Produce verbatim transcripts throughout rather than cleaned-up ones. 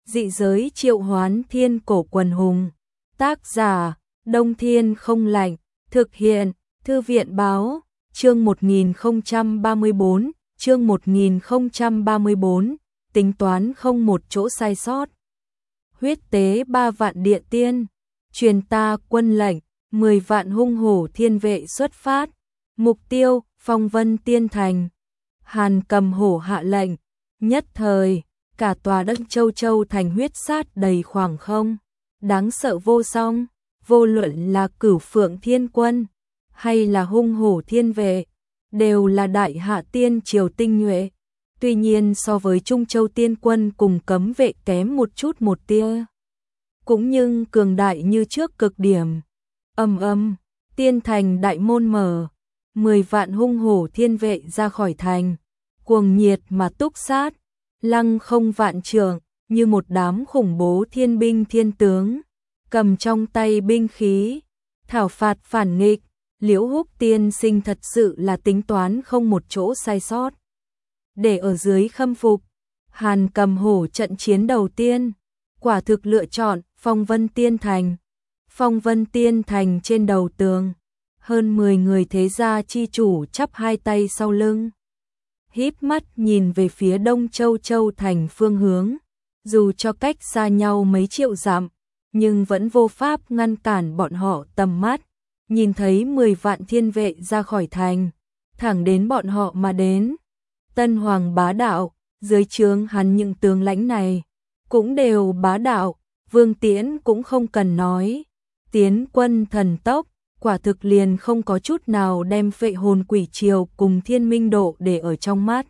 Dị giới triệu hoán thiên cổ quần hùng. Tác giả, Đông Thiên không lạnh. Thực hiện, Thư viện báo, chương một nghìn không trăm ba mươi bốn, chương một nghìn không trăm ba mươi bốn, tính toán không một chỗ sai sót. Huyết tế ba vạn địa tiên, truyền ta quân lệnh, mười vạn hung hổ thiên vệ xuất phát. Mục tiêu, Phong Vân Tiên Thành. Hàn Cầm Hổ hạ lệnh, nhất thời, cả tòa đất Châu Châu thành huyết sát đầy khoảng không. Đáng sợ vô song, vô luận là Cửu Phượng Thiên Quân, hay là hung hổ thiên vệ, đều là đại hạ tiên triều tinh nhuệ. Tuy nhiên so với Trung Châu Tiên Quân cùng cấm vệ kém một chút một tia. Cũng nhưng cường đại như trước cực điểm. Âm âm, tiên thành đại môn mở, mười vạn hung hổ thiên vệ ra khỏi thành, cuồng nhiệt mà túc sát, lăng không vạn trượng, như một đám khủng bố thiên binh thiên tướng, cầm trong tay binh khí, thảo phạt phản nghịch. Liễu Húc tiên sinh thật sự là tính toán không một chỗ sai sót. Để ở dưới khâm phục, Hàn Cầm Hổ trận chiến đầu tiên, quả thực lựa chọn Phong Vân Tiên Thành. Phong Vân Tiên Thành trên đầu tường, hơn mười người thế gia chi chủ chắp hai tay sau lưng, híp mắt nhìn về phía Đông Châu Châu thành phương hướng, dù cho cách xa nhau mấy triệu dặm, nhưng vẫn vô pháp ngăn cản bọn họ tầm mắt. Nhìn thấy mười vạn thiên vệ ra khỏi thành, thẳng đến bọn họ mà đến. Tân Hoàng bá đạo, dưới trướng hắn những tướng lãnh này cũng đều bá đạo, Vương Tiễn cũng không cần nói. Tiến quân thần tốc, quả thực liền không có chút nào đem Phệ Hồn Quỷ Triều cùng Thiên Minh Độ để ở trong mắt.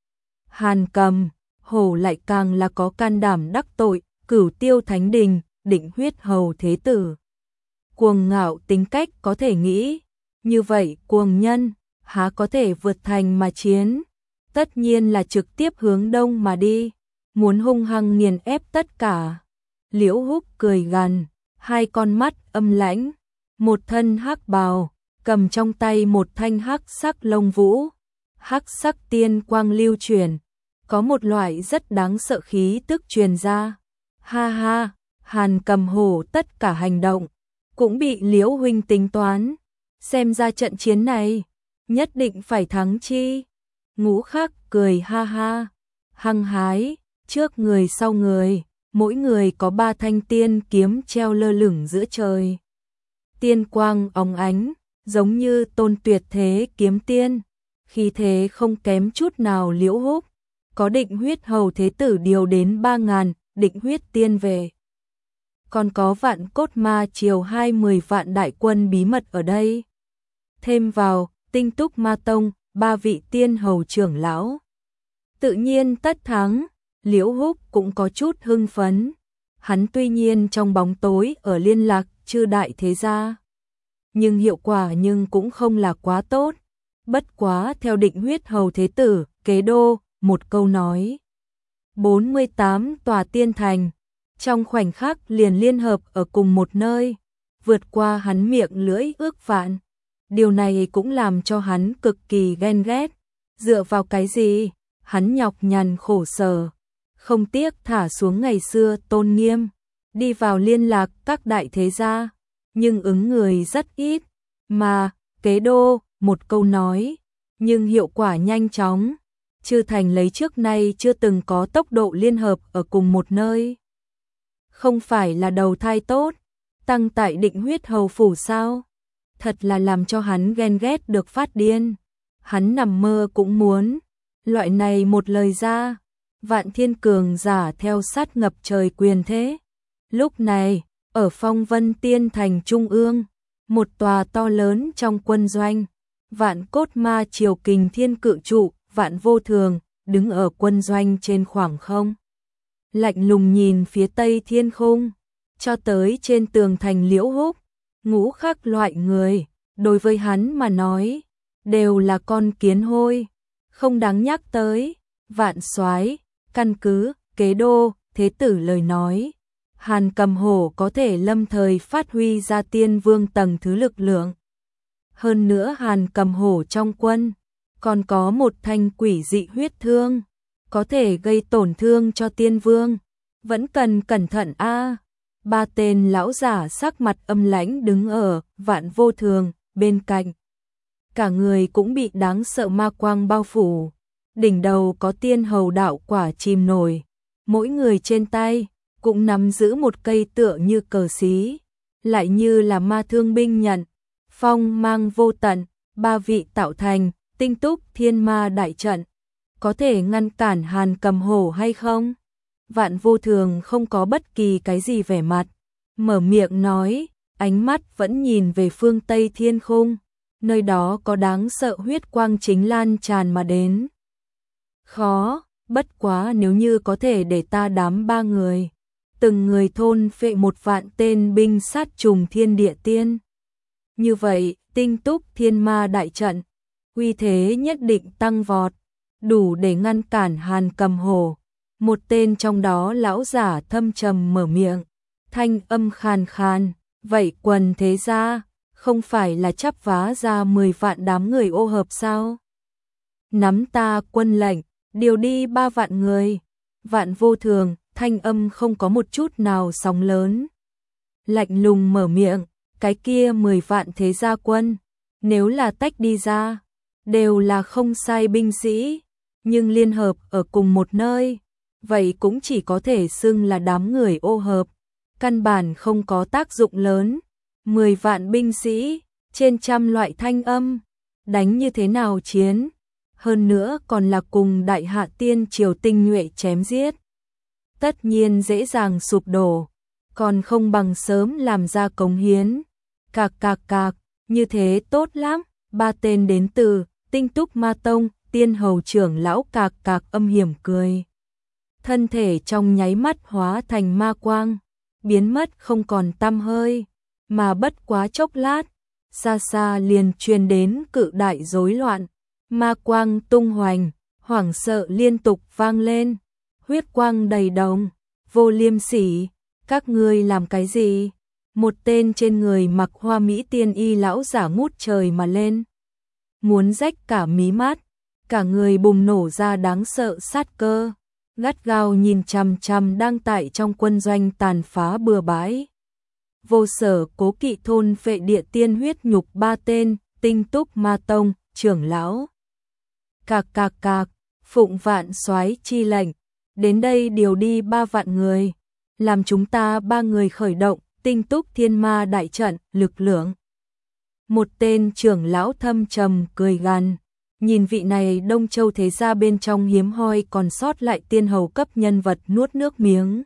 Hàn Cầm Hổ lại càng là có can đảm đắc tội Cửu Tiêu Thánh Đình, Định Huyết Hầu Thế Tử. Cuồng ngạo tính cách có thể nghĩ, như vậy cuồng nhân, há có thể vượt thành mà chiến, tất nhiên là trực tiếp hướng đông mà đi, muốn hung hăng nghiền ép tất cả. Liễu Húc cười gằn, hai con mắt âm lãnh, một thân hắc bào, cầm trong tay một thanh hắc sắc lông vũ, hắc sắc tiên quang lưu truyền, có một loại rất đáng sợ khí tức truyền ra. Ha ha, Hàn Cầm Hổ tất cả hành động cũng bị Liễu huynh tính toán, xem ra trận chiến này nhất định phải thắng chi. Ngũ Khắc cười ha ha, hăng hái, trước người sau người, mỗi người có ba thanh tiên kiếm treo lơ lửng giữa trời. Tiên quang óng ánh, giống như tôn tuyệt thế kiếm tiên, khí thế không kém chút nào Liễu Húc. Có Định Huyết Hầu Thế Tử điều đến ba ngàn định huyết tiên về. Còn có Vạn Cốt Ma Triều hai mươi vạn đại quân bí mật ở đây. Thêm vào Tinh Túc Ma Tông, ba vị tiên hầu trưởng lão. Tự nhiên tất thắng, Liễu Húc cũng có chút hưng phấn. Hắn tuy nhiên trong bóng tối ở liên lạc chư đại thế gia, nhưng hiệu quả nhưng cũng không là quá tốt. Bất quá theo Định Huyết Hầu Thế Tử, kế đô, một câu nói. bốn mươi tám tòa tiên thành, trong khoảnh khắc liền liên hợp ở cùng một nơi, vượt qua hắn miệng lưỡi ước vạn. Điều này cũng làm cho hắn cực kỳ ghen ghét. Dựa vào cái gì, hắn nhọc nhằn khổ sở, không tiếc thả xuống ngày xưa tôn nghiêm, đi vào liên lạc các đại thế gia, nhưng ứng người rất ít, mà, kế đô, một câu nói, nhưng hiệu quả nhanh chóng. Chư thành lấy trước nay chưa từng có tốc độ liên hợp ở cùng một nơi. Không phải là đầu thai tốt, tăng tại Định Huyết Hầu phủ sao? Thật là làm cho hắn ghen ghét được phát điên. Hắn nằm mơ cũng muốn. Loại này một lời ra, vạn thiên cường giả theo sát ngập trời quyền thế. Lúc này, ở Phong Vân Tiên Thành Trung ương, một tòa to lớn trong quân doanh, Vạn Cốt Ma Triều Kình Thiên Cự Trụ, Vạn Vô Thường, đứng ở quân doanh trên khoảng không. Lạnh lùng nhìn phía tây thiên khung, cho tới trên tường thành Liễu Húc. Ngũ Khắc loại người, đối với hắn mà nói, đều là con kiến hôi, không đáng nhắc tới. Vạn soái, căn cứ, kế đô, thế tử lời nói, Hàn Cầm Hổ có thể lâm thời phát huy ra tiên vương tầng thứ lực lượng. Hơn nữa Hàn Cầm Hổ trong quân, còn có một thanh quỷ dị huyết thương, có thể gây tổn thương cho tiên vương. Vẫn cần cẩn thận a. Ba tên lão giả sắc mặt âm lãnh đứng ở Vạn Vô Thường bên cạnh. Cả người cũng bị đáng sợ ma quang bao phủ. Đỉnh đầu có tiên hầu đạo quả chìm nổi. Mỗi người trên tay cũng nắm giữ một cây tựa như cờ xí, lại như là ma thương binh nhận. Phong mang vô tận, ba vị tạo thành Tinh Túc Thiên Ma đại trận. Có thể ngăn cản Hàn Cầm Hổ hay không? Vạn Vô Thường không có bất kỳ cái gì vẻ mặt, mở miệng nói, ánh mắt vẫn nhìn về phương Tây thiên khung, nơi đó có đáng sợ huyết quang chính lan tràn mà đến. Khó, bất quá nếu như có thể để ta đám ba người, từng người thôn phệ một vạn tên binh sát trùng thiên địa tiên. Như vậy, Tinh Túc Thiên Ma đại trận, uy thế nhất định tăng vọt, đủ để ngăn cản Hàn Cầm Hổ. Một tên trong đó lão giả thâm trầm mở miệng, thanh âm khàn khàn, vậy quần thế gia, không phải là chắp vá ra mười vạn đám người ô hợp sao? Nắm ta quân lệnh, điều đi ba vạn người. Vạn Vô Thường, thanh âm không có một chút nào sóng lớn. Lạnh lùng mở miệng, cái kia mười vạn thế gia quân, nếu là tách đi ra, đều là không sai binh sĩ, nhưng liên hợp ở cùng một nơi, vậy cũng chỉ có thể xưng là đám người ô hợp, căn bản không có tác dụng lớn. Mười vạn binh sĩ, trên trăm loại thanh âm, đánh như thế nào chiến, hơn nữa còn là cùng đại hạ tiên triều tinh nhuệ chém giết. Tất nhiên dễ dàng sụp đổ, còn không bằng sớm làm ra cống hiến. Cạc cạc cạc, như thế tốt lắm. Ba tên đến từ Tinh Túc Ma Tông, tiên hầu trưởng lão cạc cạc âm hiểm cười. Thân thể trong nháy mắt hóa thành ma quang, biến mất không còn tăm hơi, mà bất quá chốc lát, xa xa liền truyền đến cự đại rối loạn, ma quang tung hoành, hoảng sợ liên tục vang lên, huyết quang đầy đồng, Vô Liêm Sỉ, các ngươi làm cái gì? Một tên trên người mặc hoa mỹ tiên y lão giả ngút trời mà lên, muốn rách cả mí mắt, cả người bùng nổ ra đáng sợ sát cơ, gắt gao nhìn chằm chằm đang tại trong quân doanh tàn phá bừa bãi. Vô Sở cố kỵ thôn phệ địa tiên huyết nhục ba tên, Tinh Túc Ma Tông, trưởng lão. Cạc cạc cạc, phụng Vạn Soái chi lệnh, đến đây điều đi ba vạn người, làm chúng ta ba người khởi động Tinh Túc Thiên Ma đại trận, lực lượng. Một tên trưởng lão thâm trầm cười gằn, nhìn vị này Đông Châu thế gia bên trong hiếm hoi còn sót lại tiên hầu cấp nhân vật nuốt nước miếng,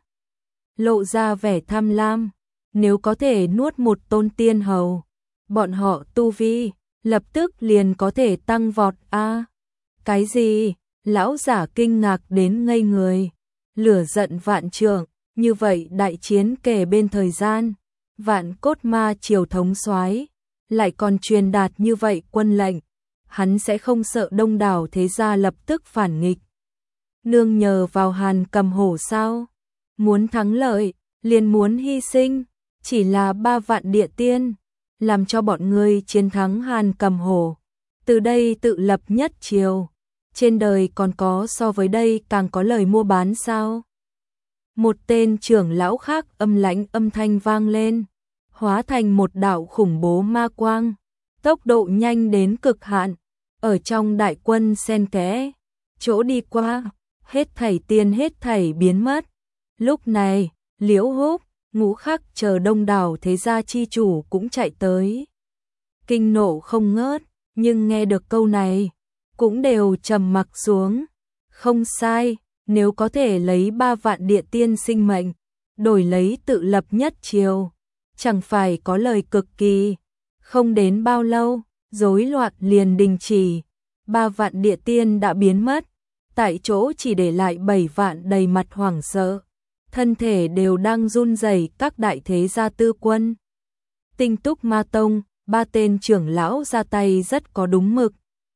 lộ ra vẻ tham lam. Nếu có thể nuốt một tôn tiên hầu, bọn họ tu vi lập tức liền có thể tăng vọt a. À, cái gì? Lão giả kinh ngạc đến ngây người, lửa giận vạn trượng, như vậy đại chiến kề bên thời gian, Vạn Cốt Ma triều thống soái lại còn truyền đạt như vậy quân lệnh, hắn sẽ không sợ đông đảo thế gia lập tức phản nghịch, nương nhờ vào Hàn Cầm Hổ sao? Muốn thắng lợi, liền muốn hy sinh, chỉ là ba vạn địa tiên, làm cho bọn ngươi chiến thắng Hàn Cầm Hổ, từ đây tự lập nhất triều, trên đời còn có so với đây càng có lời mua bán sao? Một tên trưởng lão khác âm lãnh âm thanh vang lên, hóa thành một đạo khủng bố ma quang, tốc độ nhanh đến cực hạn, ở trong đại quân xen kẽ, chỗ đi qua, hết thảy tiên hết thảy biến mất. Lúc này, Liễu Húc, Ngũ Khắc chờ đông đảo thế gia chi chủ cũng chạy tới. Kinh nộ không ngớt, nhưng nghe được câu này, cũng đều trầm mặc xuống. Không sai, nếu có thể lấy ba vạn địa tiên sinh mệnh, đổi lấy tự lập nhất triều, chẳng phải có lời cực kỳ. Không đến bao lâu, rối loạn liền đình chỉ, ba vạn địa tiên đã biến mất, tại chỗ chỉ để lại bảy vạn đầy mặt hoảng sợ, thân thể đều đang run rẩy các đại thế gia tư quân. Tinh Túc Ma Tông, ba tên trưởng lão ra tay rất có đúng mực.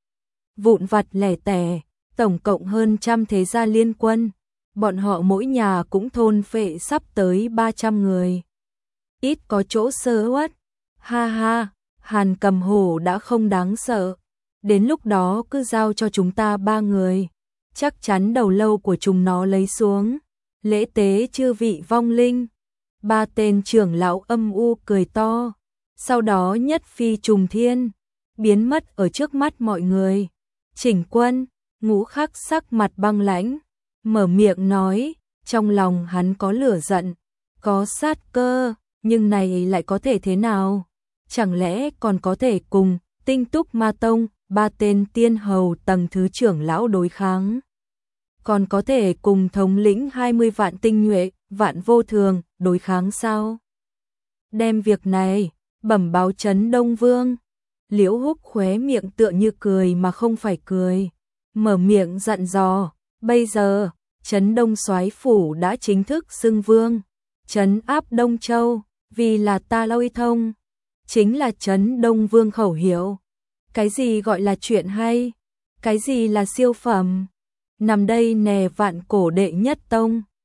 Vụn vặt lẻ tẻ, tổng cộng hơn trăm thế gia liên quân, bọn họ mỗi nhà cũng thôn phệ sắp tới ba trăm người. Ít có chỗ sơ uất, ha ha, Hàn Cầm Hổ đã không đáng sợ, đến lúc đó cứ giao cho chúng ta ba người, chắc chắn đầu lâu của chúng nó lấy xuống, Lễ tế chư vị vong linh. Ba tên trưởng lão âm u cười to, sau đó nhất phi trùng thiên, biến mất ở trước mắt mọi người. Chỉnh Quân, Ngũ Khắc sắc mặt băng lãnh, mở miệng nói, trong lòng hắn có lửa giận, có sát cơ, nhưng này lại có thể thế nào? Chẳng lẽ còn có thể cùng Tinh Túc Ma Tông, ba tên tiên hầu tầng thứ trưởng lão đối kháng? Còn có thể cùng thống lĩnh hai mươi vạn tinh nhuệ, vạn vô thường, đối kháng sao? Đem việc này, bẩm báo Trấn Đông Vương. Liễu Húc khóe miệng tựa như cười mà không phải cười, mở miệng dặn dò, bây giờ, Trấn Đông Soái phủ đã chính thức xưng vương, trấn áp Đông Châu, vì là ta lôi thông, chính là Trấn Đông Vương khẩu hiệu. Cái gì gọi là chuyện hay? Cái gì là siêu phẩm? Nằm đây nè vạn cổ đệ nhất tông.